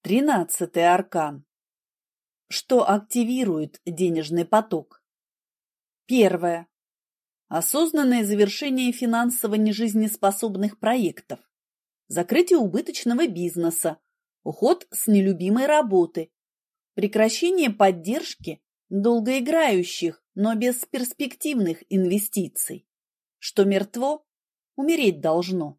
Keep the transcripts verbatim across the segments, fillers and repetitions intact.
Тринадцатый аркан. Что активирует денежный поток? Первое. Осознанное завершение финансово нежизнеспособных проектов, закрытие убыточного бизнеса, уход с нелюбимой работы, прекращение поддержки долгоиграющих, но бесперспективных инвестиций. Что мертво, умереть должно.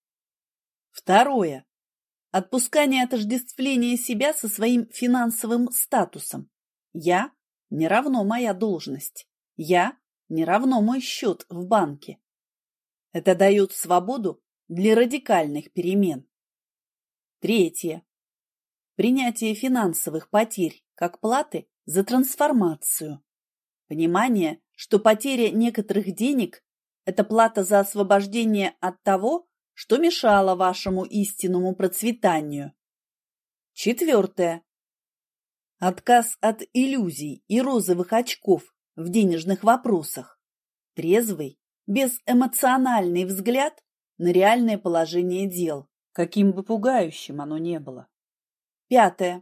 Второе. Отпускание отождествления себя со своим финансовым статусом. Я не равно моя должность. Я не равно мой счет в банке. Это дает свободу для радикальных перемен. Третье. Принятие финансовых потерь как платы за трансформацию. Понимание, что потеря некоторых денег – это плата за освобождение от того, что мешало вашему истинному процветанию. Четвертое. Отказ от иллюзий и розовых очков в денежных вопросах. Трезвый, безэмоциональный взгляд на реальное положение дел, каким бы пугающим оно ни было. Пятое.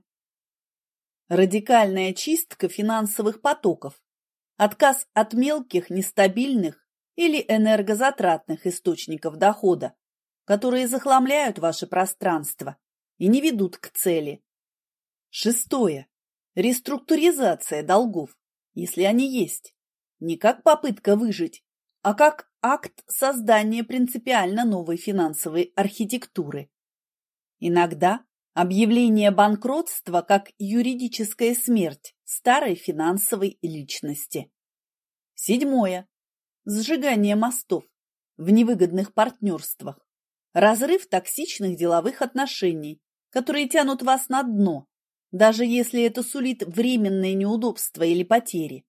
Радикальная чистка финансовых потоков. Отказ от мелких, нестабильных или энергозатратных источников дохода, которые захламляют ваше пространство и не ведут к цели. Шестое. Реструктуризация долгов, если они есть, не как попытка выжить, а как акт создания принципиально новой финансовой архитектуры. Иногда объявление банкротства как юридическая смерть старой финансовой личности. Седьмое. Сжигание мостов в невыгодных партнерствах. Разрыв токсичных деловых отношений, которые тянут вас на дно, даже если это сулит временное неудобство или потери.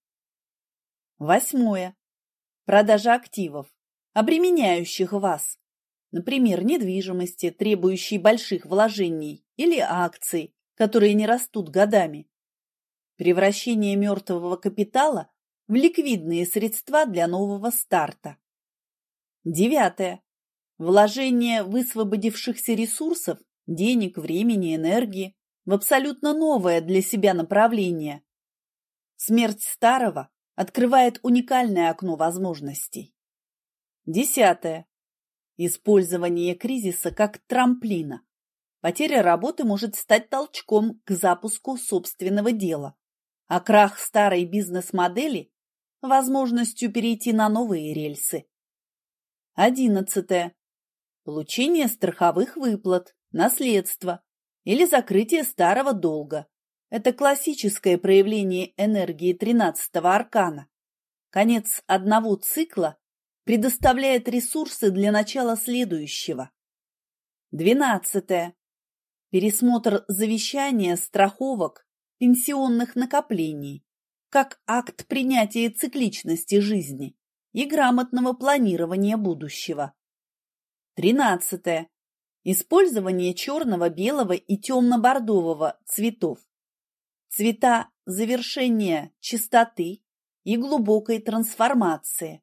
Восьмое. Продажа активов, обременяющих вас, например, недвижимости, требующей больших вложений, или акций, которые не растут годами. Превращение мертвого капитала в ликвидные средства для нового старта. Девятое. Вложение высвободившихся ресурсов, денег, времени, энергии в абсолютно новое для себя направление. Смерть старого открывает уникальное окно возможностей. Десятое. Использование кризиса как трамплина. Потеря работы может стать толчком к запуску собственного дела, а крах старой бизнес-модели – возможностью перейти на новые рельсы. Одиннадцатое. Получение страховых выплат, наследства или закрытие старого долга. Это классическое проявление энергии тринадцатого аркана. Конец одного цикла предоставляет ресурсы для начала следующего. Двенадцатое. Пересмотр завещания, страховок, пенсионных накоплений, как акт принятия цикличности жизни и грамотного планирования будущего. Тринадцатое. Использование черного, белого и темно-бордового цветов. Цвета завершения чистоты и глубокой трансформации.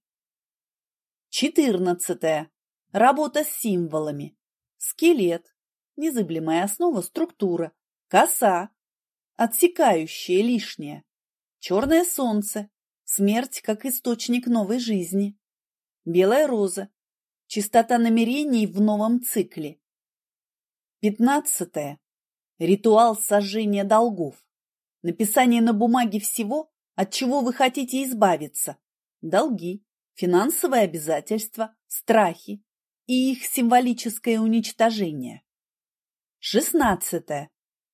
Четырнадцатое. Работа с символами. Скелет, незыблемая основа структура, коса, отсекающая лишнее. Черное солнце, смерть как источник новой жизни. Белая роза, чистота намерений в новом цикле. Пятнадцатое. Ритуал сожжения долгов. Написание на бумаге всего, от чего вы хотите избавиться. Долги, финансовые обязательства, страхи и их символическое уничтожение. Шестнадцатое.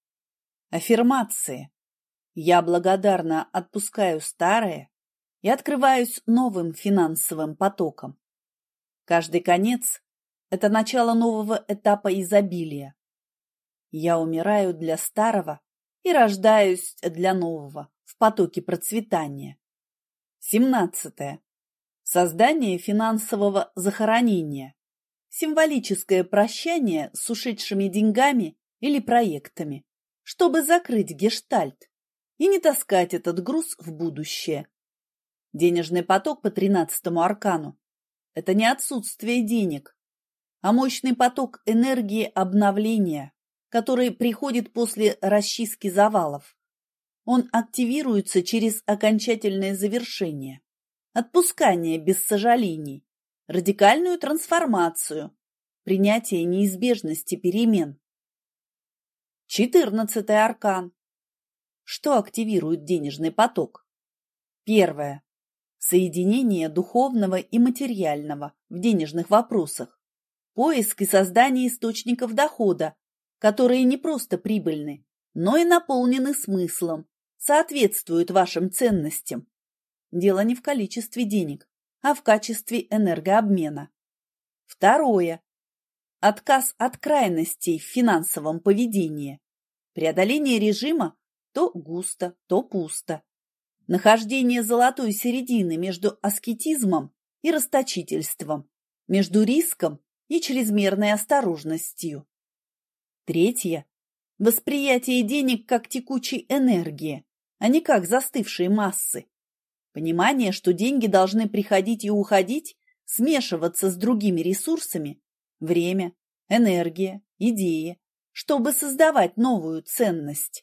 Аффирмации. Я благодарно отпускаю старое и открываюсь новым финансовым потоком. Каждый конец – это начало нового этапа изобилия. Я умираю для старого и рождаюсь для нового в потоке процветания. Семнадцатое. Создание финансового захоронения. Символическое прощание с ушедшими деньгами или проектами, чтобы закрыть гештальт и не таскать этот груз в будущее. Денежный поток по тринадцатому аркану – это не отсутствие денег, а мощный поток энергии обновления, который приходит после расчистки завалов. Он активируется через окончательное завершение, отпускание без сожалений, радикальную трансформацию, принятие неизбежности перемен. Четырнадцатый аркан. Что активирует денежный поток? Первое. Соединение духовного и материального в денежных вопросах. Поиск и создание источников дохода, которые не просто прибыльны, но и наполнены смыслом, соответствуют вашим ценностям. Дело не в количестве денег, а в качестве энергообмена. Второе. Отказ от крайностей в финансовом поведении. Преодоление режима то густо, то пусто. Нахождение золотой середины между аскетизмом и расточительством, между риском и чрезмерной осторожностью. Третье. Восприятие денег как текучей энергии, а не как застывшей массы. Понимание, что деньги должны приходить и уходить, смешиваться с другими ресурсами – время, энергия, идеи, чтобы создавать новую ценность.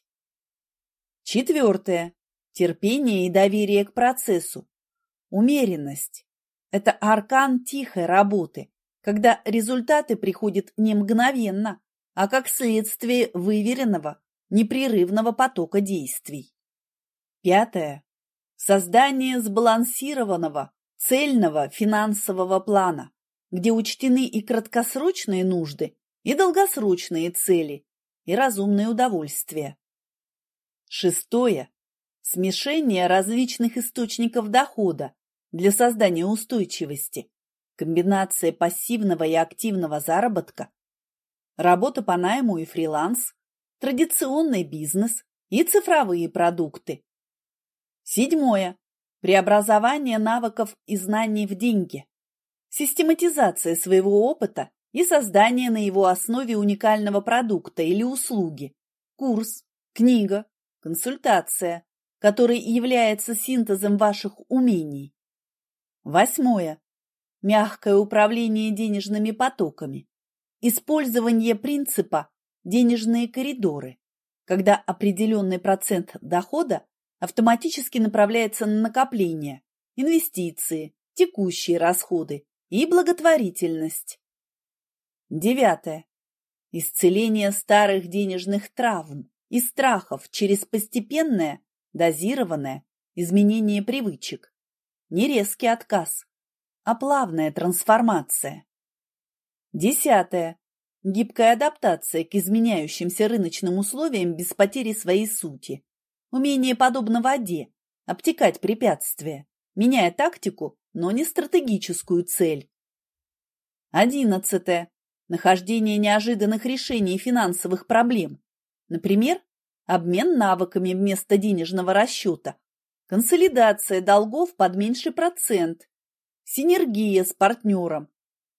Четвертое. Терпение и доверие к процессу. Умеренность – это аркан тихой работы, когда результаты приходят не мгновенно, а как следствие выверенного, непрерывного потока действий. Пятое. Создание сбалансированного, цельного финансового плана, где учтены и краткосрочные нужды, и долгосрочные цели, и разумные удовольствия. Шестое. Смешение различных источников дохода для создания устойчивости, комбинация пассивного и активного заработка, работа по найму и фриланс, традиционный бизнес и цифровые продукты. Седьмое. Преобразование навыков и знаний в деньги, систематизация своего опыта и создание на его основе уникального продукта или услуги, курс, книга, консультация, который является синтезом ваших умений. Восьмое. Мягкое управление денежными потоками. Использование принципа «денежные коридоры», когда определенный процент дохода автоматически направляется на накопление, инвестиции, текущие расходы и благотворительность. Девятое. Исцеление старых денежных травм и страхов через постепенное, дозированное изменение привычек. Не резкий отказ, а плавная трансформация. Десятое. Гибкая адаптация к изменяющимся рыночным условиям без потери своей сути. Умение, подобно воде, обтекать препятствия, меняя тактику, но не стратегическую цель. Одиннадцатое. Нахождение неожиданных решений финансовых проблем. Например, обмен навыками вместо денежного расчета, консолидация долгов под меньший процент, синергия с партнером.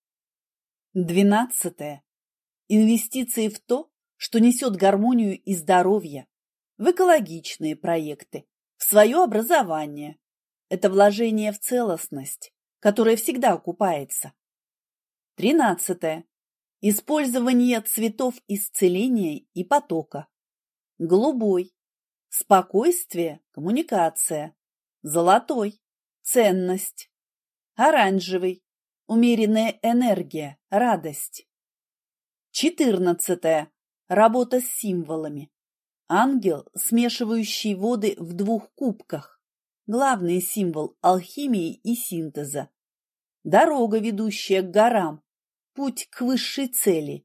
Двенадцатое. Инвестиции в то, что несет гармонию и здоровье, в экологичные проекты, в свое образование. Это вложение в целостность, которое всегда окупается. Тринадцатое. Использование цветов исцеления и потока. Голубой. Спокойствие, коммуникация. Золотой. Ценность. Оранжевый. Умеренная энергия, радость. Четырнадцатое. Работа с символами. Ангел, смешивающий воды в двух кубках. Главный символ алхимии и синтеза. Дорога, ведущая к горам. Путь к высшей цели.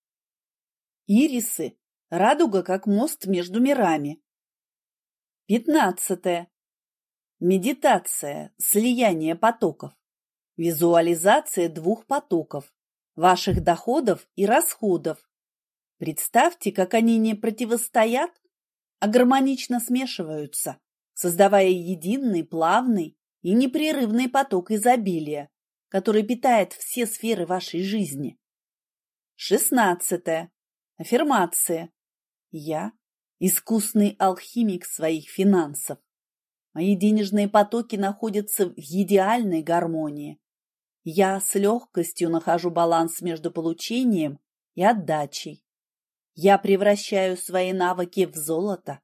Ирисы. Радуга, как мост между мирами. Пятнадцатое. Медитация, слияние потоков. Визуализация двух потоков, ваших доходов и расходов. Представьте, как они не противостоят, а гармонично смешиваются, создавая единый, плавный и непрерывный поток изобилия, который питает все сферы вашей жизни. Шестнадцатое. Аффирмация. Я – искусный алхимик своих финансов. Мои денежные потоки находятся в идеальной гармонии. Я с легкостью нахожу баланс между получением и отдачей. Я превращаю свои навыки в золото.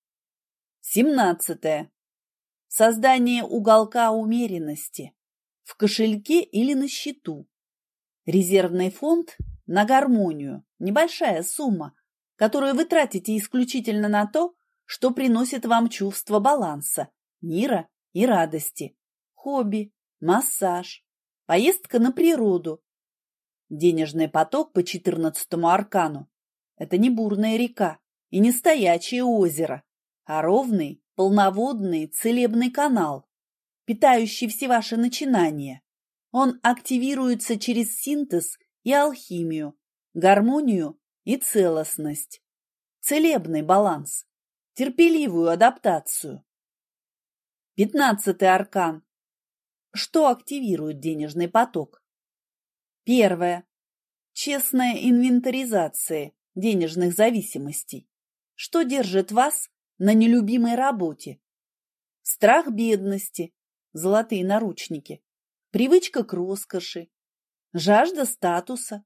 Семнадцатое. Создание уголка умеренности в кошельке или на счету. Резервный фонд на гармонию, небольшая сумма, которую вы тратите исключительно на то, что приносит вам чувство баланса, мира и радости. Хобби, массаж, поездка на природу. Денежный поток по четырнадцатому аркану – это не бурная река и не стоячее озеро, а ровный, полноводный, целебный канал, питающий все ваши начинания. Он активируется через синтез и алхимию, гармонию и целостность, целебный баланс, терпеливую адаптацию. Пятнадцатый аркан. Что активирует денежный поток? Первое. Честная инвентаризация денежных зависимостей. Что держит вас на нелюбимой работе? Страх бедности, золотые наручники, привычка к роскоши, жажда статуса.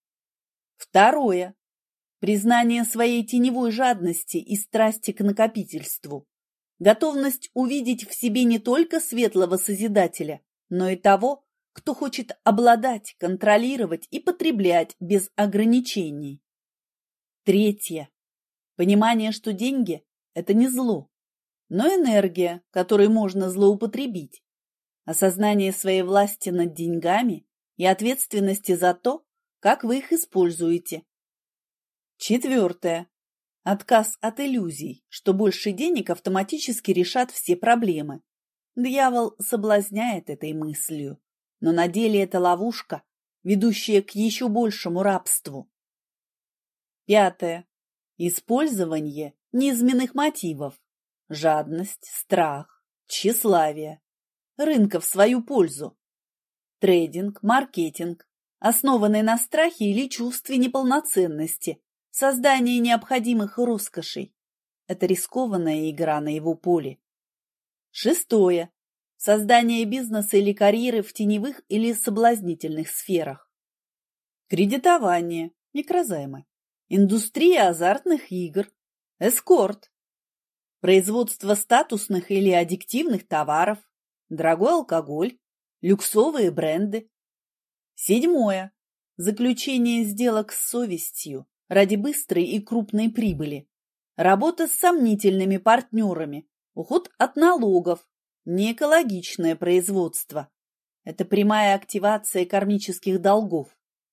Второе. Признание своей теневой жадности и страсти к накопительству. Готовность увидеть в себе не только светлого Созидателя, но и того, кто хочет обладать, контролировать и потреблять без ограничений. Третье. Понимание, что деньги – это не зло, но энергия, которой можно злоупотребить. Осознание своей власти над деньгами и ответственности за то, как вы их используете. Четвертое. Отказ от иллюзий, что больше денег автоматически решат все проблемы. Дьявол соблазняет этой мыслью, но на деле это ловушка, ведущая к еще большему рабству. Пятое. Использование низменных мотивов. Жадность, страх, тщеславие. Рынка в свою пользу. Трейдинг, маркетинг, основанный на страхе или чувстве неполноценности, создание необходимых роскошей. Это рискованная игра на его поле. Шестое. Создание бизнеса или карьеры в теневых или соблазнительных сферах. Кредитование, микрозаймы, индустрия азартных игр, эскорт, производство статусных или аддиктивных товаров, дорогой алкоголь, люксовые бренды. Седьмое. Заключение сделок с совестью ради быстрой и крупной прибыли. Работа с сомнительными партнерами, уход от налогов, неэкологичное производство. Это прямая активация кармических долгов.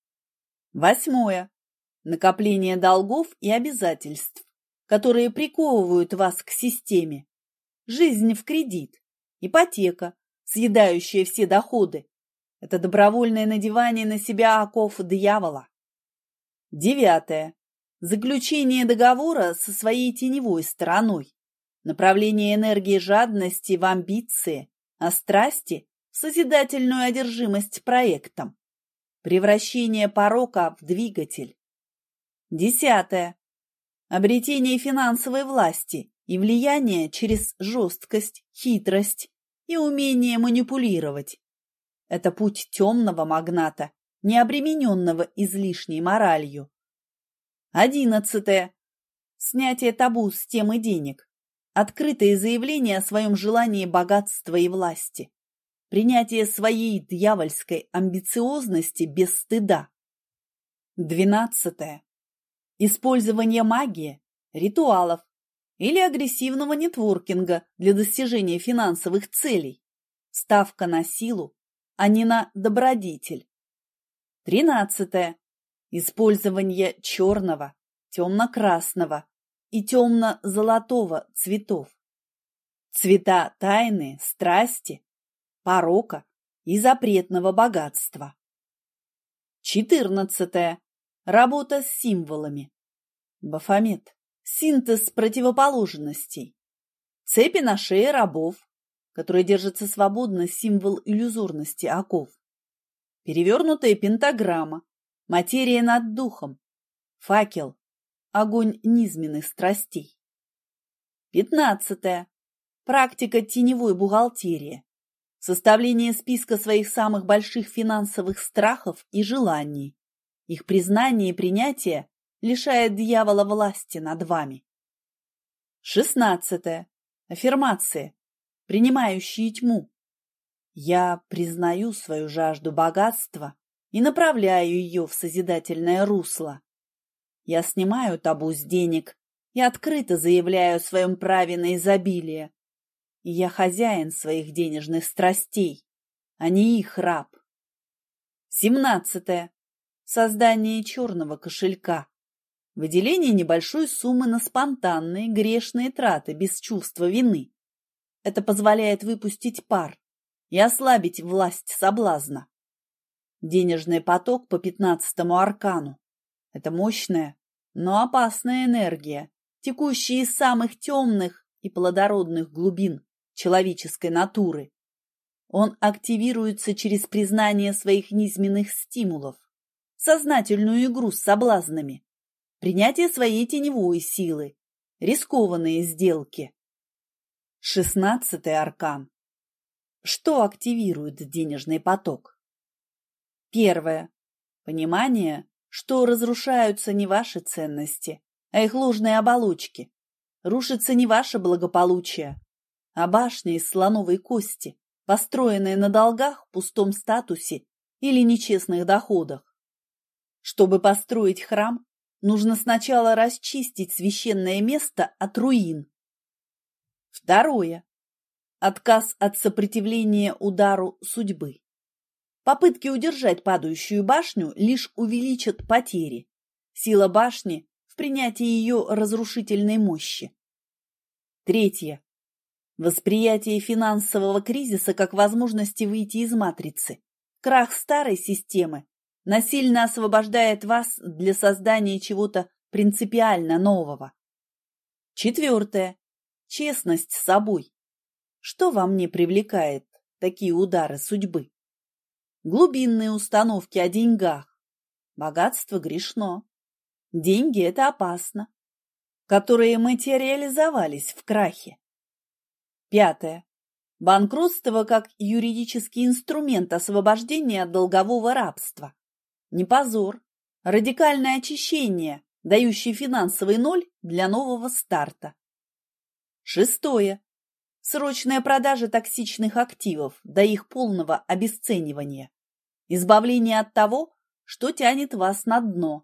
Восьмое. Накопление долгов и обязательств, которые приковывают вас к системе. Жизнь в кредит, ипотека, съедающая все доходы. Это добровольное надевание на себя оков дьявола. Девятое. Заключение договора со своей теневой стороной. Направление энергии жадности в амбиции, а страсти в созидательную одержимость проектом. Превращение порока в двигатель. Десятое. Обретение финансовой власти и влияния через жесткость, хитрость и умение манипулировать. Это путь темного магната, не обремененного излишней моралью. Одиннадцатое. Снятие табу с темы денег. Открытое заявление о своем желании богатства и власти. Принятие своей дьявольской амбициозности без стыда. Двенадцатое. Использование магии, ритуалов или агрессивного нетворкинга для достижения финансовых целей. Ставка на силу, а не на добродетель. Тринадцатое. Использование черного, темно-красного и темно-золотого цветов. Цвета тайны, страсти, порока и запретного богатства. Четырнадцатое. Работа с символами. Бафомет. Синтез противоположностей. Цепи на шее рабов, которые держатся свободно, символ иллюзорности оков. Перевернутая пентаграмма. Материя над духом. Факел. Огонь низменных страстей. Пятнадцатое. Практика теневой бухгалтерии. Составление списка своих самых больших финансовых страхов и желаний. Их признание и принятие лишает дьявола власти над вами. Шестнадцатое. Аффирмации, принимающие тьму. Я признаю свою жажду богатства и направляю ее в созидательное русло. Я снимаю табу с денег и открыто заявляю о своем праве на изобилие. И я хозяин своих денежных страстей, а не их раб. Семнадцатое. Создание черного кошелька. Выделение небольшой суммы на спонтанные грешные траты без чувства вины. Это позволяет выпустить пар и ослабить власть соблазна. Денежный поток по пятнадцатому аркану. Это мощная, но опасная энергия, текущая из самых темных и плодородных глубин человеческой натуры. Он активируется через признание своих низменных стимулов, сознательную игру с соблазнами, принятие своей теневой силы, рискованные сделки. Шестнадцатый аркан. Что активирует денежный поток? Первое. Понимание, что разрушаются не ваши ценности, а их ложные оболочки. Рушится не ваше благополучие, а башня из слоновой кости, построенная на долгах, пустом статусе или нечестных доходах. Чтобы построить храм, нужно сначала расчистить священное место от руин. Второе. Отказ от сопротивления удару судьбы. Попытки удержать падающую башню лишь увеличат потери. Сила башни в принятии ее разрушительной мощи. Третье. Восприятие финансового кризиса как возможности выйти из матрицы. Крах старой системы насильно освобождает вас для создания чего-то принципиально нового. Четвертое. Честность с собой. Что во мне привлекает такие удары судьбы? Глубинные установки о деньгах. Богатство грешно. Деньги – это опасно. Которые материализовались в крахе. Пятое. Банкротство как юридический инструмент освобождения от долгового рабства. Не позор, радикальное очищение, дающее финансовый ноль для нового старта. Шестое. Срочная продажа токсичных активов до их полного обесценивания. Избавление от того, что тянет вас на дно.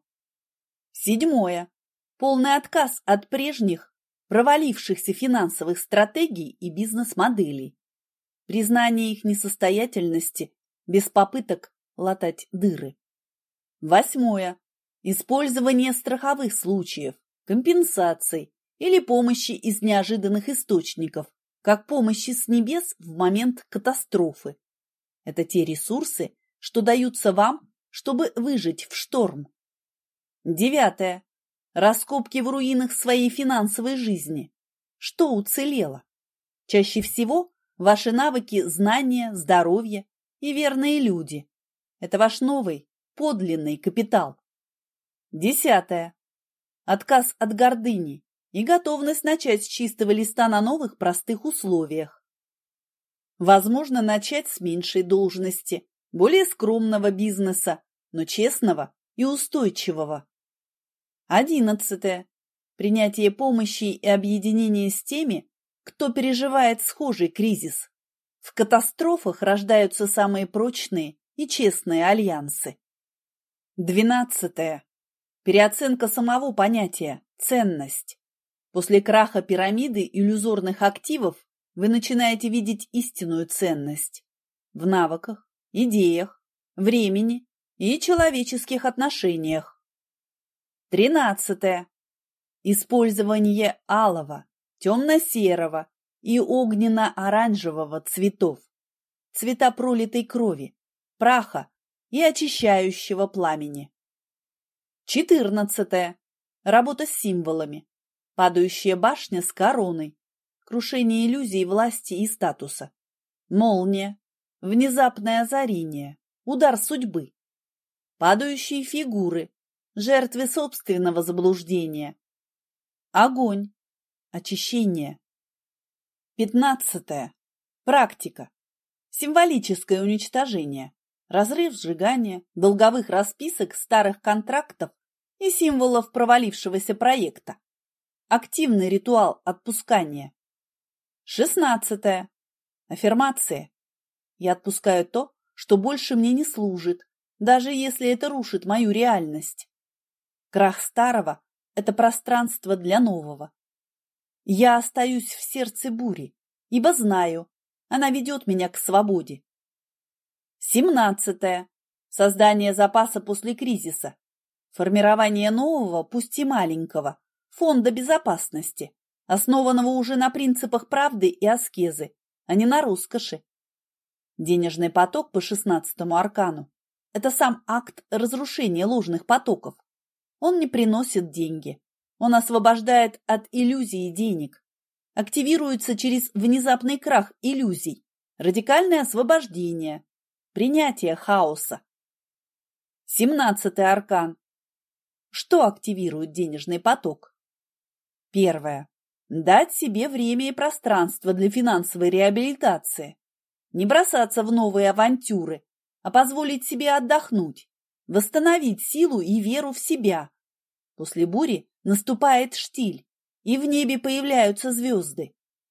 Седьмое. Полный отказ от прежних, провалившихся финансовых стратегий и бизнес-моделей. Признание их несостоятельности без попыток латать дыры. Восьмое. Использование страховых случаев, компенсаций или помощи из неожиданных источников, как помощи с небес в момент катастрофы. Это те ресурсы, что даются вам, чтобы выжить в шторм. Девятое. Раскопки в руинах своей финансовой жизни. Что уцелело? Чаще всего ваши навыки, знания, здоровье и верные люди. Это ваш новый, подлинный капитал. Десятое. Отказ от гордыни и готовность начать с чистого листа на новых простых условиях. Возможно, начать с меньшей должности, более скромного бизнеса, но честного и устойчивого. Одиннадцатое. Принятие помощи и объединение с теми, кто переживает схожий кризис. В катастрофах рождаются самые прочные и честные альянсы. Двенадцатое. Переоценка самого понятия «ценность». После краха пирамиды иллюзорных активов вы начинаете видеть истинную ценность в навыках, идеях, времени и человеческих отношениях. Тринадцатое. Использование алого, темно-серого и огненно-оранжевого цветов, цвета пролитой крови, праха и очищающего пламени. Четырнадцатое. Работа с символами. Падающая башня с короной, крушение иллюзий власти и статуса, молния, внезапное озарение, удар судьбы, падающие фигуры, жертвы собственного заблуждения, огонь, очищение. Пятнадцатое. Практика. Символическое уничтожение, разрыв, сжигание долговых расписок старых контрактов и символов провалившегося проекта. Активный ритуал отпускания. Шестнадцатое. Аффирмация. Я отпускаю то, что больше мне не служит, даже если это рушит мою реальность. Крах старого – это пространство для нового. Я остаюсь в сердце бури, ибо знаю, она ведет меня к свободе. Семнадцатое. Создание запаса после кризиса. Формирование нового, пусть и маленького, фонда безопасности, основанного уже на принципах правды и аскезы, а не на роскоши. Денежный поток по шестнадцатому аркану – это сам акт разрушения ложных потоков. Он не приносит деньги, он освобождает от иллюзии денег, активируется через внезапный крах иллюзий, радикальное освобождение, принятие хаоса. Семнадцатый аркан. Что активирует денежный поток? Первое. Дать себе время и пространство для финансовой реабилитации. Не бросаться в новые авантюры, а позволить себе отдохнуть, восстановить силу и веру в себя. После бури наступает штиль, и в небе появляются звезды.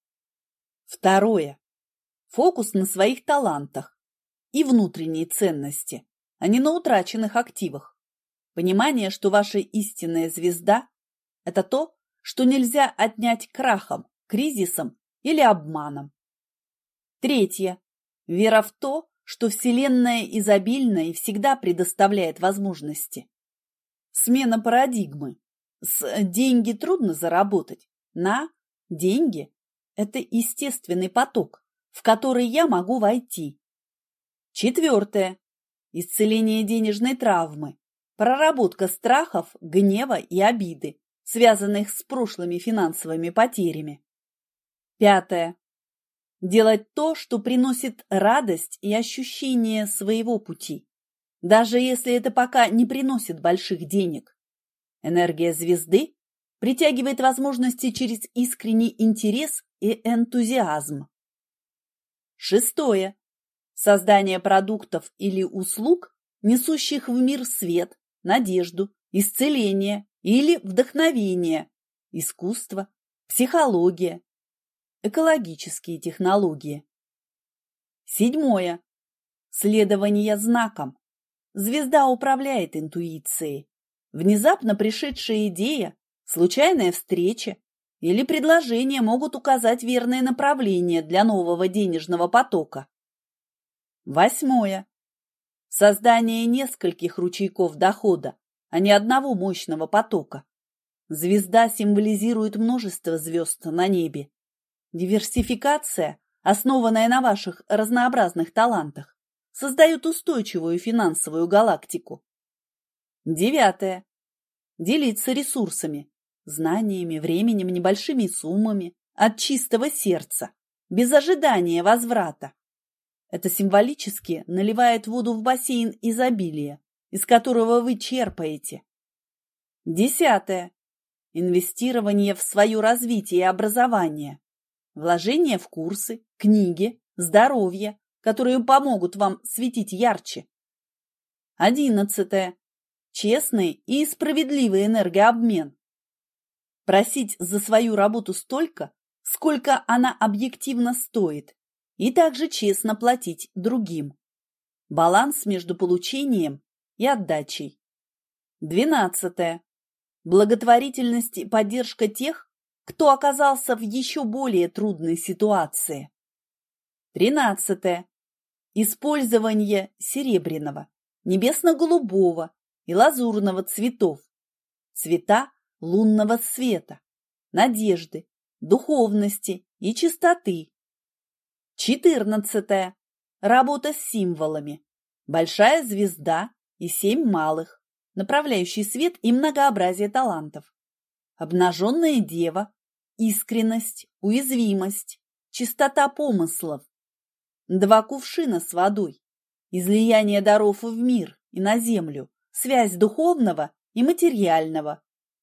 Второе. Фокус на своих талантах и внутренней ценности, а не на утраченных активах. Понимание, что ваша истинная звезда – это то, что нельзя отнять крахом, кризисом или обманом. Третье. Вера в то, что Вселенная изобильна и всегда предоставляет возможности. Смена парадигмы. С «деньги трудно заработать» на «деньги» – это естественный поток, в который я могу войти. Четвертое. Исцеление денежной травмы. Проработка страхов, гнева и обиды, связанных с прошлыми финансовыми потерями. Пятое. Делать то, что приносит радость и ощущение своего пути, даже если это пока не приносит больших денег. Энергия звезды притягивает возможности через искренний интерес и энтузиазм. Шестое. Создание продуктов или услуг, несущих в мир свет, надежду, исцеление или вдохновение, искусство, психология, экологические технологии. Седьмое. Следование знакам. Звезда управляет интуицией. Внезапно пришедшая идея, случайная встреча или предложение могут указать верное направление для нового денежного потока. Восьмое. Создание нескольких ручейков дохода, а не одного мощного потока. Звезда символизирует множество звезд на небе. Диверсификация, основанная на ваших разнообразных талантах, создает устойчивую финансовую галактику. Девятое. Делиться ресурсами, знаниями, временем, небольшими суммами, от чистого сердца, без ожидания возврата. Это символически наливает воду в бассейн изобилия, из которого вы черпаете. Десятое. Инвестирование в свое развитие и образование. Вложение в курсы, книги, здоровье, которые помогут вам светить ярче. Одиннадцатое. Честный и справедливый энергообмен. Просить за свою работу столько, сколько она объективно стоит, и также честно платить другим. Баланс между получением и отдачей. Двенадцатое. Благотворительность и поддержка тех, кто оказался в еще более трудной ситуации. Тринадцатое. Использование серебряного, небесно-голубого и лазурного цветов. Цвета лунного света, надежды, духовности и чистоты. Четырнадцатое. Работа с символами. Большая звезда и семь малых, направляющий свет и многообразие талантов. Обнаженная дева, искренность, уязвимость, чистота помыслов. Два кувшина с водой, излияние даров в мир и на землю, связь духовного и материального.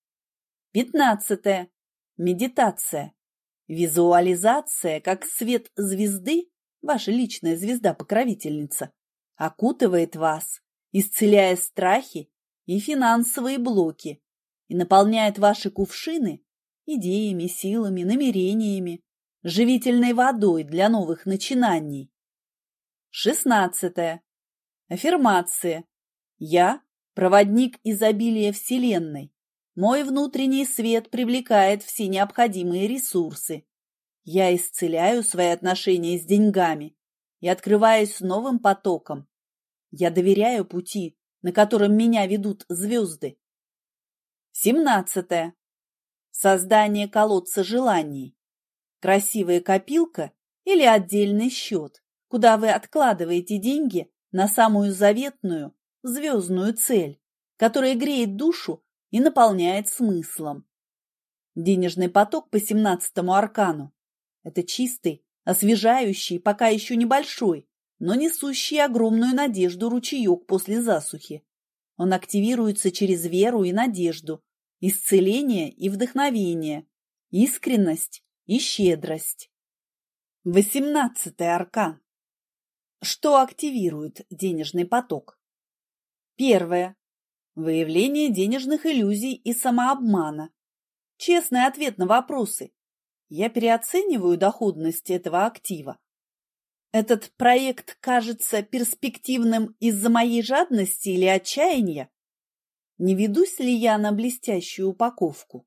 Пятнадцатое. Медитация. Визуализация, как свет звезды, ваша личная звезда-покровительница, окутывает вас, исцеляя страхи и финансовые блоки и наполняет ваши кувшины идеями, силами, намерениями, живительной водой для новых начинаний. Шестнадцатое. Аффирмация. Я – проводник изобилия Вселенной. Мой внутренний свет привлекает все необходимые ресурсы. Я исцеляю свои отношения с деньгами и открываюсь новым потоком. Я доверяю пути, на котором меня ведут звезды. Семнадцатое. Создание колодца желаний. Красивая копилка или отдельный счет, куда вы откладываете деньги на самую заветную, звездную цель, которая греет душу и наполняет смыслом. Денежный поток по семнадцатому аркану – это чистый, освежающий, пока еще небольшой, но несущий огромную надежду ручеек после засухи. Он активируется через веру и надежду, исцеление и вдохновение, искренность и щедрость. Восемнадцатый аркан. Что активирует денежный поток? Первое. Выявление денежных иллюзий и самообмана. Честный ответ на вопросы. Я переоцениваю доходность этого актива. Этот проект кажется перспективным из-за моей жадности или отчаяния? Не ведусь ли я на блестящую упаковку?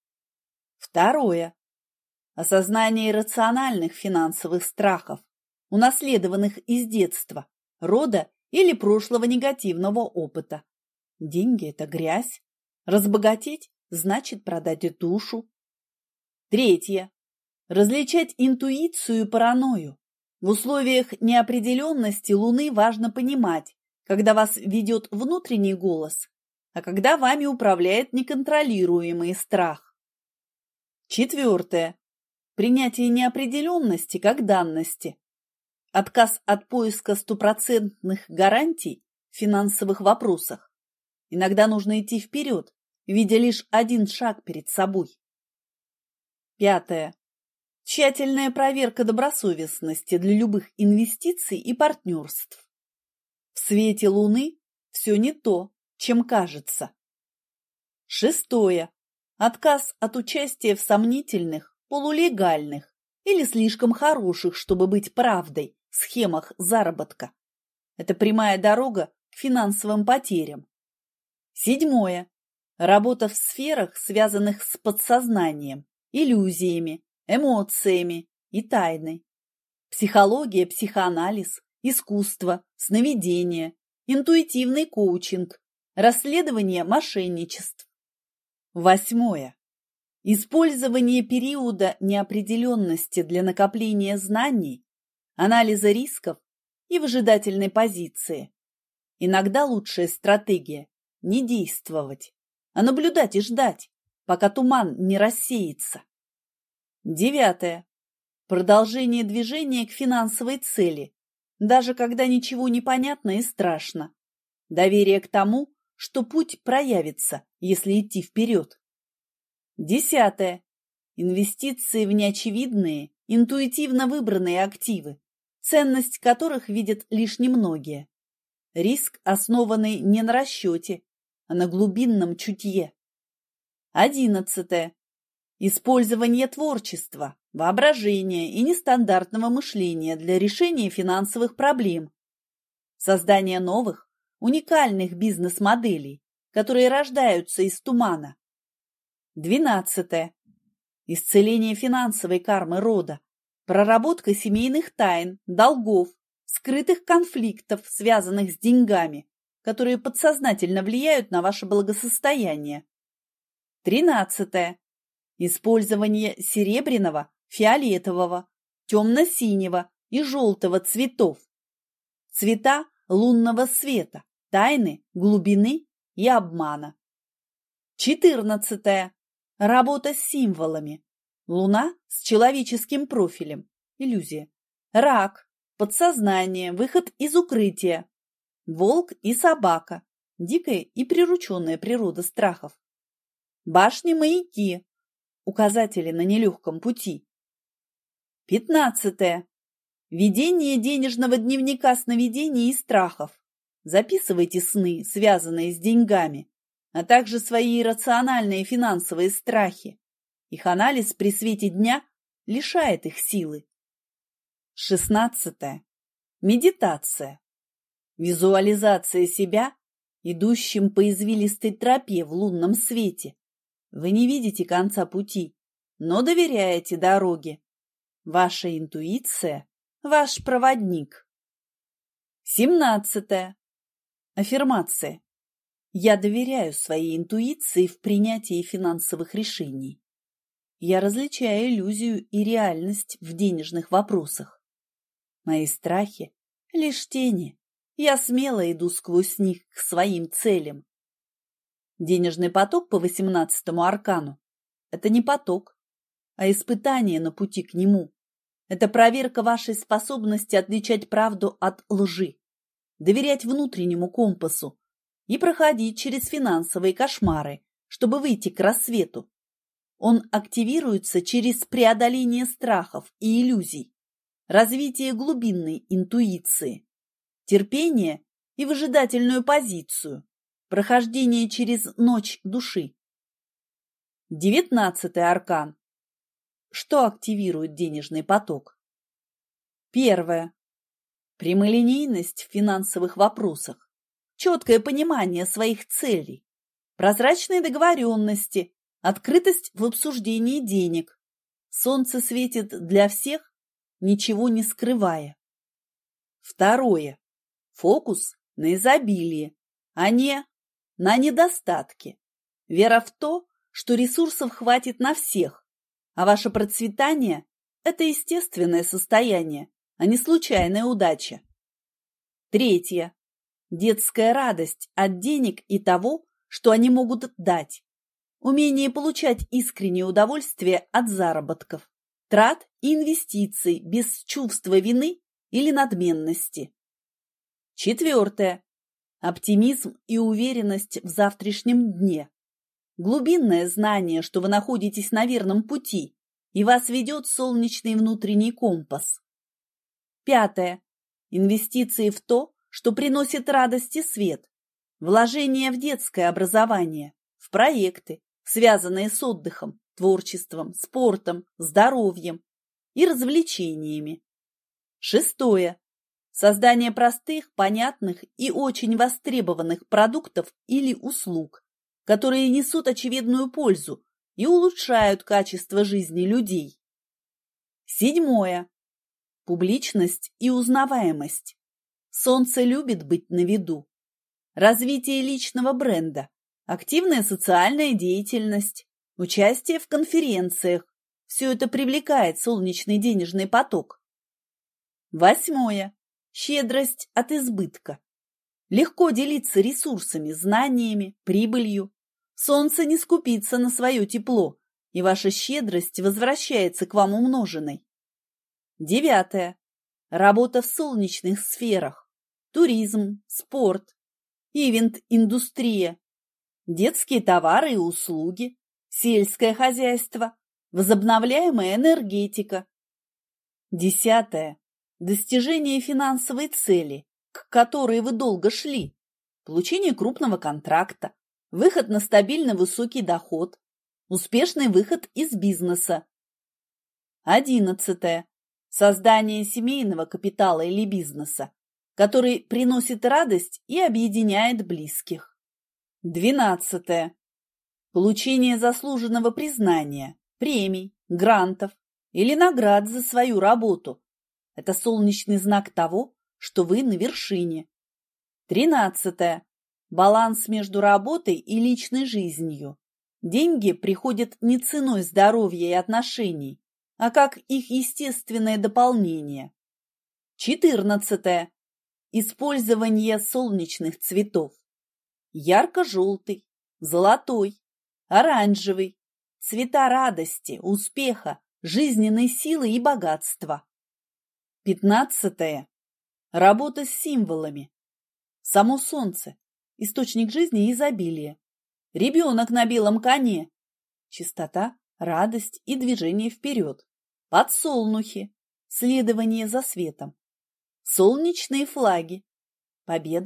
Второе. Осознание рациональных финансовых страхов, унаследованных из детства, рода или прошлого негативного опыта. Деньги – это грязь. Разбогатеть – значит продать душу. Третье. Различать интуицию и паранойю. В условиях неопределенности Луны важно понимать, когда вас ведет внутренний голос, а когда вами управляет неконтролируемый страх. Четвертое. Принятие неопределенности как данности. Отказ от поиска стопроцентных гарантий в финансовых вопросах. Иногда нужно идти вперед, видя лишь один шаг перед собой. Пятое. Тщательная проверка добросовестности для любых инвестиций и партнерств. В свете Луны все не то, чем кажется. Шестое. Отказ от участия в сомнительных, полулегальных или слишком хороших, чтобы быть правдой, схемах заработка. Это прямая дорога к финансовым потерям. Седьмое. Работа в сферах, связанных с подсознанием, иллюзиями, эмоциями и тайной. Психология, психоанализ, искусство, сновидение, интуитивный коучинг, расследование мошенничеств. Восьмое. Использование периода неопределенности для накопления знаний, анализа рисков и выжидательной позиции. Иногда лучшая стратегия – не действовать, а наблюдать и ждать, пока туман не рассеется. Девятое. Продолжение движения к финансовой цели, даже когда ничего не понятно и страшно. Доверие к тому, что путь проявится, если идти вперед. Десятое. Инвестиции в неочевидные, интуитивно выбранные активы, ценность которых видят лишь немногие. Риск, основанный не на расчете, а на глубинном чутье. Одиннадцатое. Использование творчества, воображения и нестандартного мышления для решения финансовых проблем. Создание новых, уникальных бизнес-моделей, которые рождаются из тумана. Двенадцатое. Исцеление финансовой кармы рода, проработка семейных тайн, долгов, скрытых конфликтов, связанных с деньгами, которые подсознательно влияют на ваше благосостояние. Тринадцатое. Использование серебряного, фиолетового, темно-синего и желтого цветов. Цвета лунного света, тайны, глубины и обмана. Четырнадцатое. Работа с символами. Луна с человеческим профилем. Иллюзия. Рак. Подсознание. Выход из укрытия. Волк и собака. Дикая и прирученная природа страхов. Башни-маяки. Указатели на нелегком пути. Пятнадцатое. Ведение денежного дневника сновидений и страхов. Записывайте сны, связанные с деньгами, а также свои иррациональные финансовые страхи. Их анализ при свете дня лишает их силы. Шестнадцатое. Медитация. Визуализация себя, идущим по извилистой тропе в лунном свете. Вы не видите конца пути, но доверяете дороге. Ваша интуиция – ваш проводник. Семнадцатое. Аффирмация. Я доверяю своей интуиции в принятии финансовых решений. Я различаю иллюзию и реальность в денежных вопросах. Мои страхи – лишь тени. Я смело иду сквозь них к своим целям. Денежный поток по восемнадцатому аркану – это не поток, а испытание на пути к нему. Это проверка вашей способности отличать правду от лжи, доверять внутреннему компасу и проходить через финансовые кошмары, чтобы выйти к рассвету. Он активируется через преодоление страхов и иллюзий, развитие глубинной интуиции, терпение и выжидательную позицию, прохождение через ночь души. Девятнадцатый аркан. Что активирует денежный поток? Первое. Прямолинейность в финансовых вопросах, четкое понимание своих целей, прозрачные договоренности, открытость в обсуждении денег. Солнце светит для всех, ничего не скрывая. Второе. Фокус на изобилие, а не на недостатке. Вера в то, что ресурсов хватит на всех, а ваше процветание – это естественное состояние, а не случайная удача. Третье. Детская радость от денег и того, что они могут дать. Умение получать искреннее удовольствие от заработков, трат и инвестиций без чувства вины или надменности. Четвертое. Оптимизм и уверенность в завтрашнем дне. Глубинное знание, что вы находитесь на верном пути, и вас ведет солнечный внутренний компас. Пятое. Инвестиции в то, что приносит радость и свет. Вложение в детское образование, в проекты, связанные с отдыхом, творчеством, спортом, здоровьем и развлечениями. Шестое. Создание простых, понятных и очень востребованных продуктов или услуг, которые несут очевидную пользу и улучшают качество жизни людей. Седьмое. Публичность и узнаваемость. Солнце любит быть на виду. Развитие личного бренда, активная социальная деятельность, участие в конференциях. Все это привлекает солнечный денежный поток. Восьмое. Щедрость от избытка. Легко делиться ресурсами, знаниями, прибылью. Солнце не скупится на свое тепло, и ваша щедрость возвращается к вам умноженной. Девятое. Работа в солнечных сферах. Туризм, спорт, ивент-индустрия, детские товары и услуги, сельское хозяйство, возобновляемая энергетика. Десятое. Достижение финансовой цели, к которой вы долго шли, получение крупного контракта, выход на стабильно высокий доход, успешный выход из бизнеса. Одиннадцатое. Создание семейного капитала или бизнеса, который приносит радость и объединяет близких. Двенадцатое. Получение заслуженного признания, премий, грантов или наград за свою работу. Это солнечный знак того, что вы на вершине. Тринадцатое. Баланс между работой и личной жизнью. Деньги приходят не ценой здоровья и отношений, а как их естественное дополнение. Четырнадцатое. Использование солнечных цветов. Ярко-желтый, золотой, оранжевый. Цвета радости, успеха, жизненной силы и богатства. Пятнадцатое. Работа с символами. Само солнце. Источник жизни и изобилия. Ребенок на белом коне. Чистота, радость и движение вперед. Подсолнухи. Следование за светом. Солнечные флаги. Победа,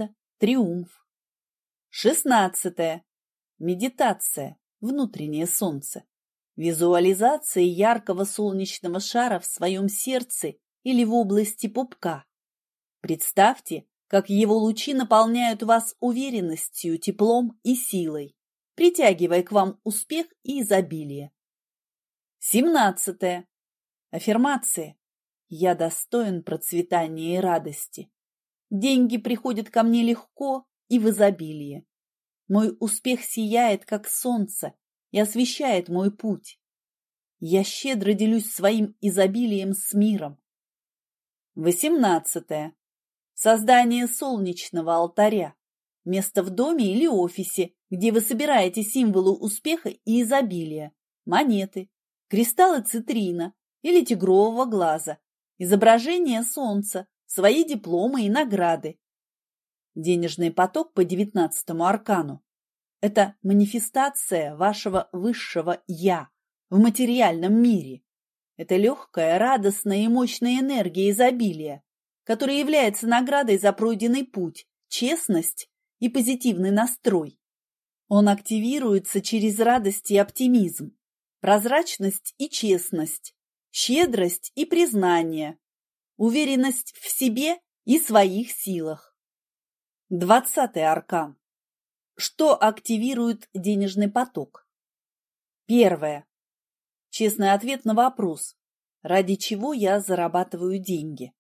Триумф. Шестнадцатое. Медитация. Внутреннее солнце. Визуализация яркого солнечного шара в своем сердце или в области пупка. Представьте, как его лучи наполняют вас уверенностью, теплом и силой, притягивая к вам успех и изобилие. Семнадцатое. Аффирмация. Я достоин процветания и радости. Деньги приходят ко мне легко и в изобилии. Мой успех сияет, как солнце, и освещает мой путь. Я щедро делюсь своим изобилием с миром. Восемнадцатое. Создание солнечного алтаря. Место в доме или офисе, где вы собираете символы успеха и изобилия, монеты, кристаллы цитрина или тигрового глаза, изображение солнца, свои дипломы и награды. Денежный поток по девятнадцатому аркану – это манифестация вашего высшего «я» в материальном мире. Это легкая, радостная и мощная энергия изобилия, которая является наградой за пройденный путь, честность и позитивный настрой. Он активируется через радость и оптимизм, прозрачность и честность, щедрость и признание, уверенность в себе и своих силах. Двадцатый аркан. Что активирует денежный поток? Первое. Честный ответ на вопрос, ради чего я зарабатываю деньги.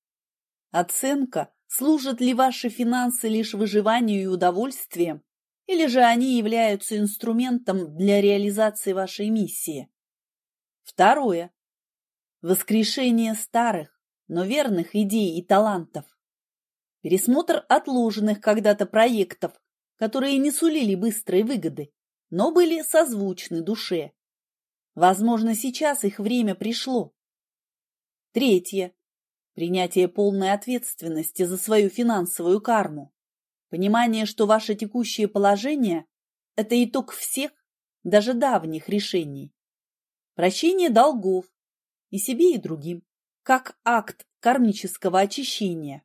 Оценка, служат ли ваши финансы лишь выживанию и удовольствием, или же они являются инструментом для реализации вашей миссии. Второе. Воскрешение старых, но верных идей и талантов. Пересмотр отложенных когда-то проектов, которые не сулили быстрой выгоды, но были созвучны душе. Возможно, сейчас их время пришло. Третье. Принятие полной ответственности за свою финансовую карму. Понимание, что ваше текущее положение – это итог всех, даже давних решений. Прощение долгов и себе, и другим, как акт кармического очищения.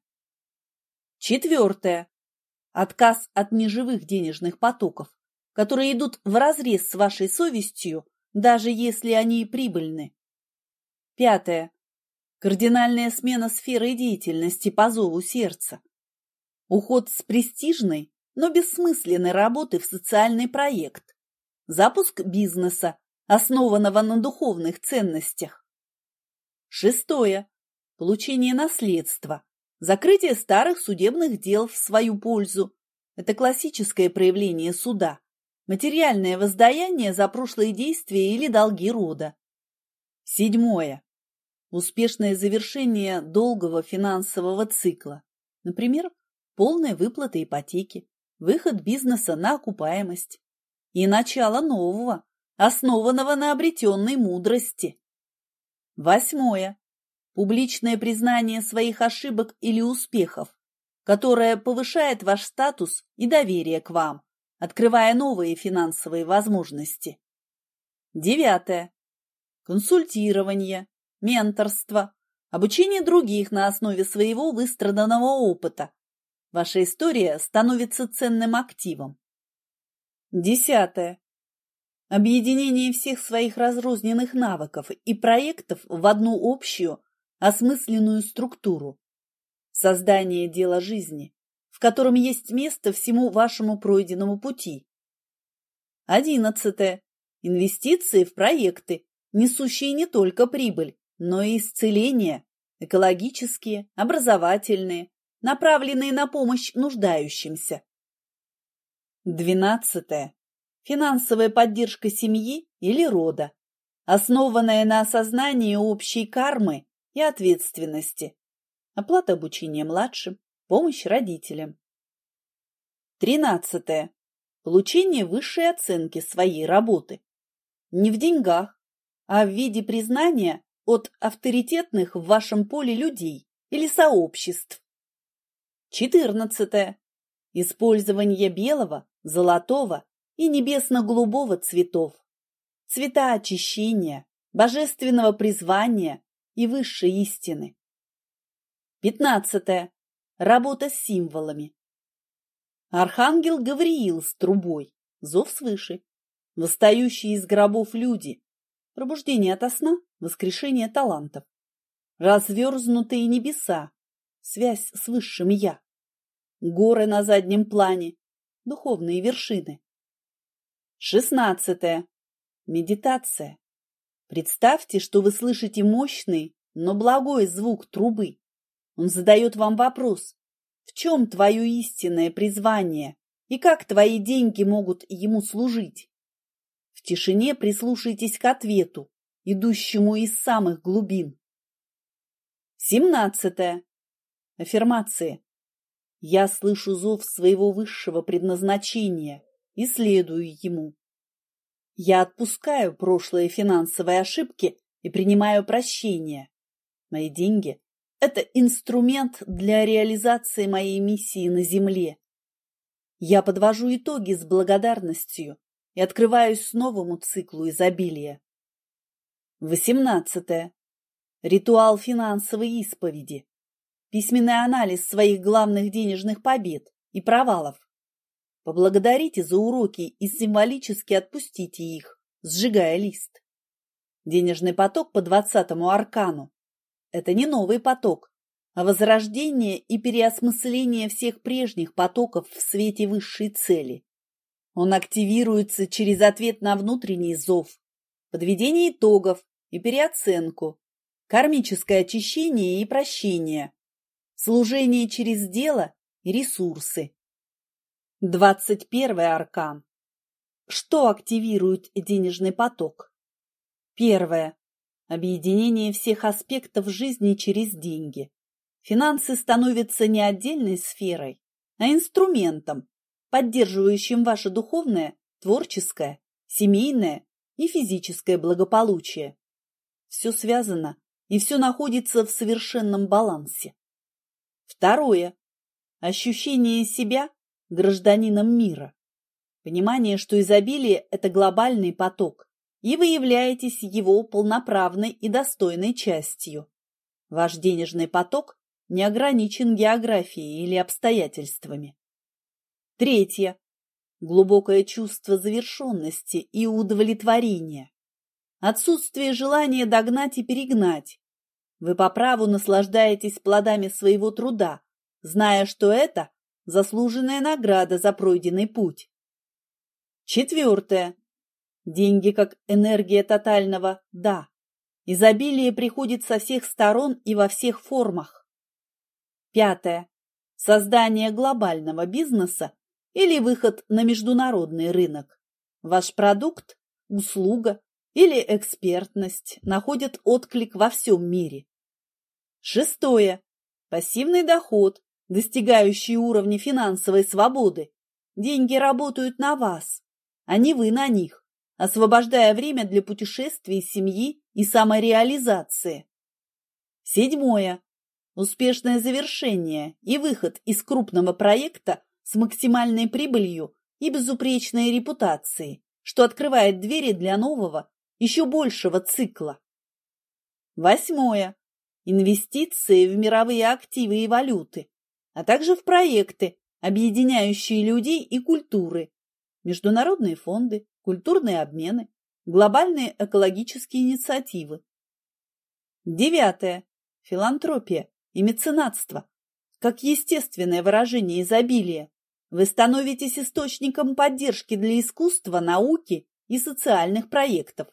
Четвертое. Отказ от неживых денежных потоков, которые идут вразрез с вашей совестью, даже если они прибыльны. Пятое. Кардинальная смена сферы деятельности по зову сердца. Уход с престижной, но бессмысленной работы в социальный проект. Запуск бизнеса, основанного на духовных ценностях. Шестое. Получение наследства. Закрытие старых судебных дел в свою пользу. Это классическое проявление суда. Материальное воздаяние за прошлые действия или долги рода. Седьмое. Успешное завершение долгого финансового цикла. Например, полная выплата ипотеки, выход бизнеса на окупаемость и начало нового, основанного на обретенной мудрости. Восьмое. Публичное признание своих ошибок или успехов, которое повышает ваш статус и доверие к вам, открывая новые финансовые возможности. Девятое. Консультирование, менторство, обучение других на основе своего выстраданного опыта. Ваша история становится ценным активом. Десятое. Объединение всех своих разрозненных навыков и проектов в одну общую, осмысленную структуру. Создание дела жизни, в котором есть место всему вашему пройденному пути. Одиннадцатое. Инвестиции в проекты, несущие не только прибыль, но и исцеление, экологические, образовательные, направленные на помощь нуждающимся. Двенадцатое. Финансовая поддержка семьи или рода, основанная на осознании общей кармы и ответственности. Оплата обучения младшим, помощь родителям. Тринадцатое. Получение высшей оценки своей работы. Не в деньгах, а в виде признания от авторитетных в вашем поле людей или сообществ. Четырнадцатое. Использование белого, золотого и небесно-голубого цветов. Цвета очищения, божественного призвания и высшей истины. Пятнадцатое. Работа с символами. Архангел Гавриил с трубой, зов свыше, восстающие из гробов люди, пробуждение ото сна, воскрешение талантов, разверзнутые небеса, связь с высшим Я, горы на заднем плане, духовные вершины. Шестнадцатое. Медитация. Представьте, что вы слышите мощный, но благой звук трубы. Он задает вам вопрос: в чем твое истинное призвание и как твои деньги могут ему служить? В тишине прислушайтесь к ответу, идущему из самых глубин. Семнадцатое. Аффирмации. Я слышу зов своего высшего предназначения и следую ему. Я отпускаю прошлые финансовые ошибки и принимаю прощение. Мои деньги – это инструмент для реализации моей миссии на Земле. Я подвожу итоги с благодарностью и открываюсь новому циклу изобилия. Восемнадцатое. Ритуал финансовой исповеди. Письменный анализ своих главных денежных побед и провалов. Поблагодарите за уроки и символически отпустите их, сжигая лист. Денежный поток по двадцатому аркану – это не новый поток, а возрождение и переосмысление всех прежних потоков в свете высшей цели. Он активируется через ответ на внутренний зов, подведение итогов и переоценку, кармическое очищение и прощение, служение через дело и ресурсы. Двадцать первый аркан. Что активирует денежный поток? Первое. Объединение всех аспектов жизни через деньги. Финансы становятся не отдельной сферой, а инструментом, поддерживающим ваше духовное, творческое, семейное и физическое благополучие. Все связано и все находится в совершенном балансе. Второе. Ощущение себя гражданином мира. Понимание, что изобилие – это глобальный поток, и вы являетесь его полноправной и достойной частью. Ваш денежный поток не ограничен географией или обстоятельствами. Третье. Глубокое чувство завершенности и удовлетворения. Отсутствие желания догнать и перегнать. Вы по праву наслаждаетесь плодами своего труда, зная, что это заслуженная награда за пройденный путь. Четвертое. Деньги как энергия тотального «да». Изобилие приходит со всех сторон и во всех формах. Пятое. Создание глобального бизнеса или выход на международный рынок. Ваш продукт, услуга или экспертность находят отклик во всем мире. Шестое. Пассивный доход, достигающий уровня финансовой свободы. Деньги работают на вас, а не вы на них, освобождая время для путешествий, семьи и самореализации. Седьмое. Успешное завершение и выход из крупного проекта с максимальной прибылью и безупречной репутацией, что открывает двери для нового, еще большего цикла. Восьмое. Инвестиции в мировые активы и валюты, а также в проекты, объединяющие людей и культуры, международные фонды, культурные обмены, глобальные экологические инициативы. Девятое. Филантропия и меценатство. Как естественное выражение изобилия, вы становитесь источником поддержки для искусства, науки и социальных проектов.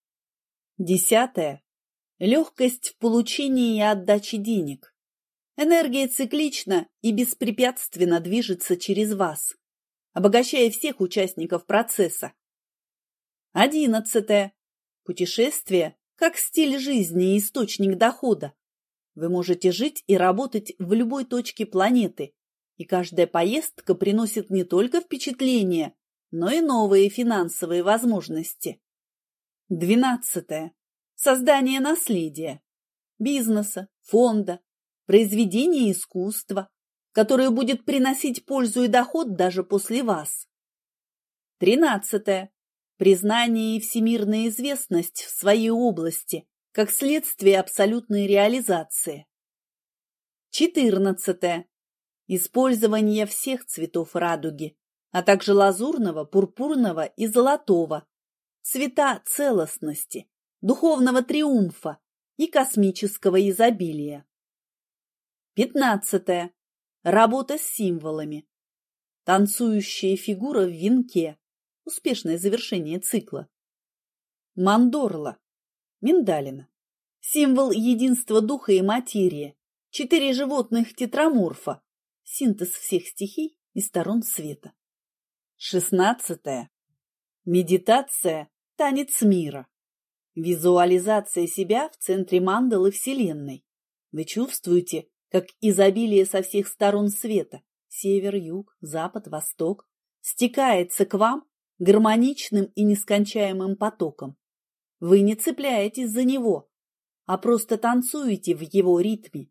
Десятое. Легкость в получении и отдаче денег. Энергия циклична и беспрепятственно движется через вас, обогащая всех участников процесса. Одиннадцатое. Путешествие как стиль жизни и источник дохода. Вы можете жить и работать в любой точке планеты, и каждая поездка приносит не только впечатления, но и новые финансовые возможности. Двенадцатое. Создание наследия, бизнеса, фонда, произведения искусства, которое будет приносить пользу и доход даже после вас. Тринадцатое. Признание и всемирная известность в своей области, как следствие абсолютной реализации. Четырнадцатое. использование всех цветов радуги, а также лазурного, пурпурного и золотого, цвета целостности, духовного триумфа и космического изобилия. Пятнадцатое. Работа с символами. Танцующая фигура в венке. Успешное завершение цикла. Мандорла. Миндалина. Символ единства духа и материи. Четыре животных тетраморфа. Синтез всех стихий и сторон света. Шестнадцатое. Медитация. Танец мира. Визуализация себя в центре мандалы Вселенной. Вы чувствуете, как изобилие со всех сторон света, север, юг, запад, восток, стекается к вам гармоничным и нескончаемым потоком. Вы не цепляетесь за него, а просто танцуете в его ритме.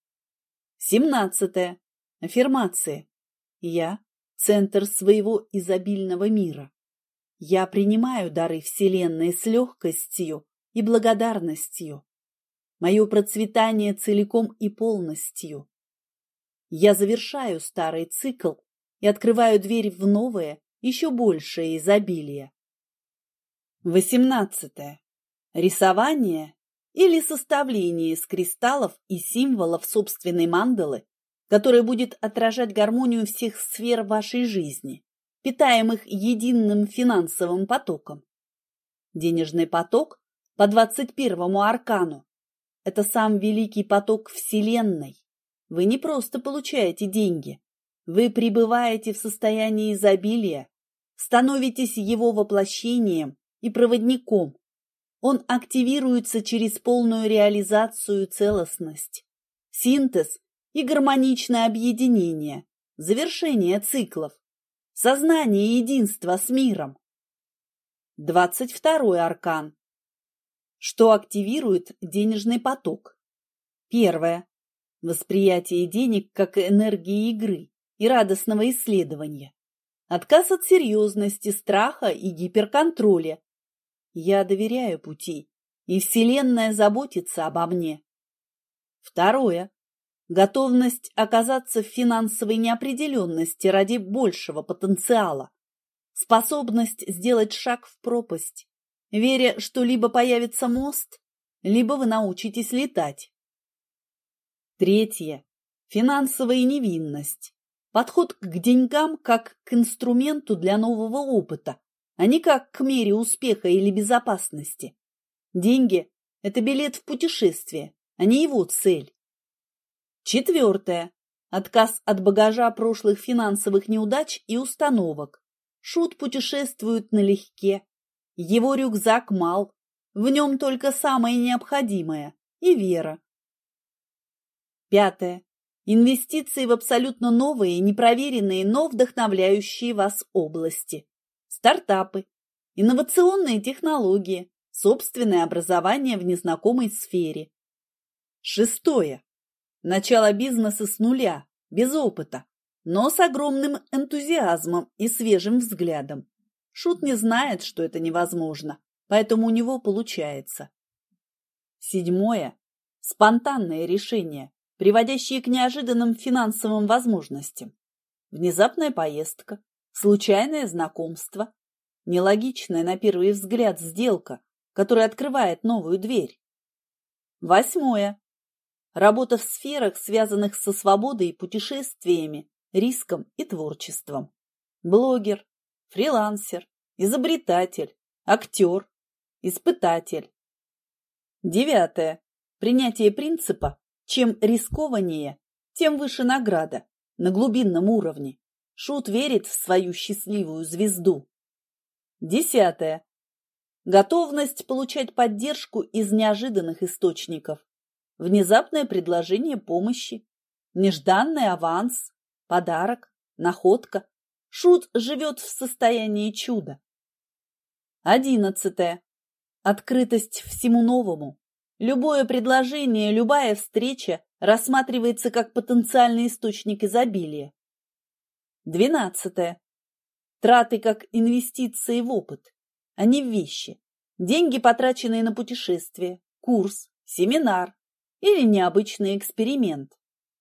Семнадцатое. Аффирмация. Я – центр своего изобильного мира. Я принимаю дары Вселенной с легкостью и благодарностью. Мое процветание целиком и полностью. Я завершаю старый цикл и открываю дверь в новое, еще большее изобилие. Восемнадцатое. Рисование или составление из кристаллов и символов собственной мандалы, которая будет отражать гармонию всех сфер вашей жизни, питаемых единым финансовым потоком. Денежный поток по двадцать первому аркану – это сам великий поток Вселенной. Вы не просто получаете деньги, вы пребываете в состоянии изобилия, становитесь его воплощением и проводником. Он активируется через полную реализацию и целостность, синтез и гармоничное объединение, завершение циклов, сознание единства с миром. Двадцать второй аркан. Что активирует денежный поток? Первое. Восприятие денег как энергии игры и радостного исследования. Отказ от серьезности, страха и гиперконтроля. Я доверяю пути, и Вселенная заботится обо мне. Второе. Готовность оказаться в финансовой неопределенности ради большего потенциала. Способность сделать шаг в пропасть, веря, что либо появится мост, либо вы научитесь летать. Третье. Финансовая невинность. Подход к деньгам как к инструменту для нового опыта, а не как к мере успеха или безопасности. Деньги – это билет в путешествие, а не его цель. Четвертое. Отказ от багажа прошлых финансовых неудач и установок. Шут путешествует налегке. Его рюкзак мал, в нем только самое необходимое и вера. Пятое. Инвестиции в абсолютно новые, непроверенные, но вдохновляющие вас области. Стартапы, инновационные технологии, собственное образование в незнакомой сфере. Шестое. Начало бизнеса с нуля, без опыта, но с огромным энтузиазмом и свежим взглядом. Шут не знает, что это невозможно, поэтому у него получается. Седьмое. Спонтанное решение, приводящее к неожиданным финансовым возможностям. Внезапная поездка, случайное знакомство, нелогичная на первый взгляд сделка, которая открывает новую дверь. Восьмое. Работа в сферах, связанных со свободой, путешествиями, риском и творчеством. Блогер, фрилансер, изобретатель, актер, испытатель. Девятое. Принятие принципа: чем рискованнее, тем выше награда, на глубинном уровне. Шут верит в свою счастливую звезду. Десятое. Готовность получать поддержку из неожиданных источников. Внезапное предложение помощи, нежданный аванс, подарок, находка. Шут живет в состоянии чуда. Одиннадцатое. Открытость всему новому. Любое предложение, любая встреча рассматривается как потенциальный источник изобилия. Двенадцатое. Траты как инвестиции в опыт, а не в вещи. Деньги, потраченные на путешествие, курс, семинар или необычный эксперимент.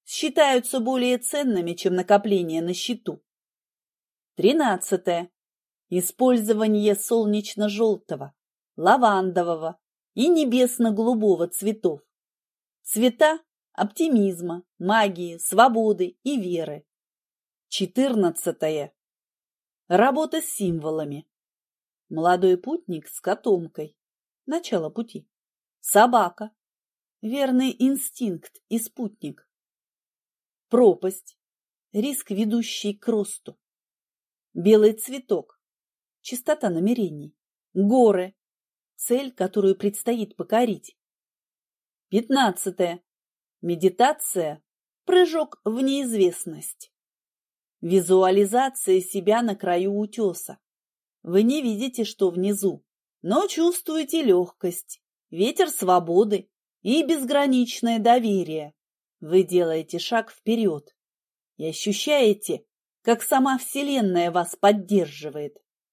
считаются более ценными, чем накопления на счету. Тринадцатое. Использование солнечно-желтого, лавандового и небесно-голубого цветов. Цвета оптимизма, магии, свободы и веры. Четырнадцатое. Работа с символами. Молодой путник с котомкой. Начало пути. Собака. Верный инстинкт и спутник. Пропасть. Риск, ведущий к росту. Белый цветок. Чистота намерений. Горы. Цель, которую предстоит покорить. Пятнадцатое. Медитация. Прыжок в неизвестность. Визуализация себя на краю утеса. Вы не видите, что внизу, но чувствуете легкость, ветер свободы и безграничное доверие. Вы делаете шаг вперед и ощущаете, как сама Вселенная вас поддерживает.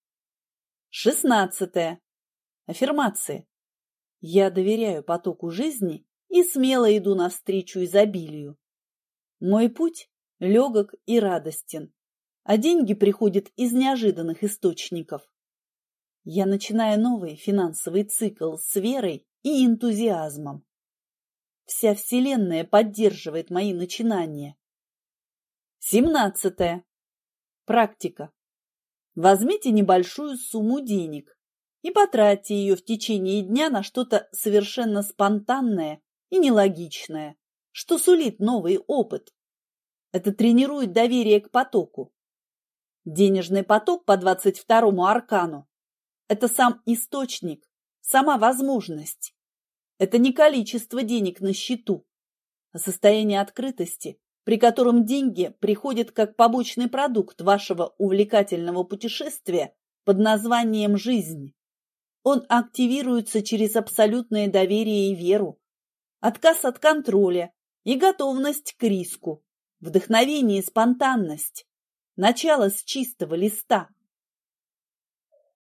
Шестнадцатое. Аффирмации. Я доверяю потоку жизни и смело иду навстречу изобилию. Мой путь легок и радостен, а деньги приходят из неожиданных источников. Я начинаю новый финансовый цикл с верой и энтузиазмом. Вся Вселенная поддерживает мои начинания. Семнадцатое. Практика. Возьмите небольшую сумму денег и потратьте ее в течение дня на что-то совершенно спонтанное и нелогичное, что сулит новый опыт. Это тренирует доверие к потоку. Денежный поток по двадцать второму аркану – это сам источник, сама возможность. Это не количество денег на счету, а состояние открытости, при котором деньги приходят как побочный продукт вашего увлекательного путешествия под названием «жизнь». Он активируется через абсолютное доверие и веру, отказ от контроля и готовность к риску, вдохновение и спонтанность, начало с чистого листа.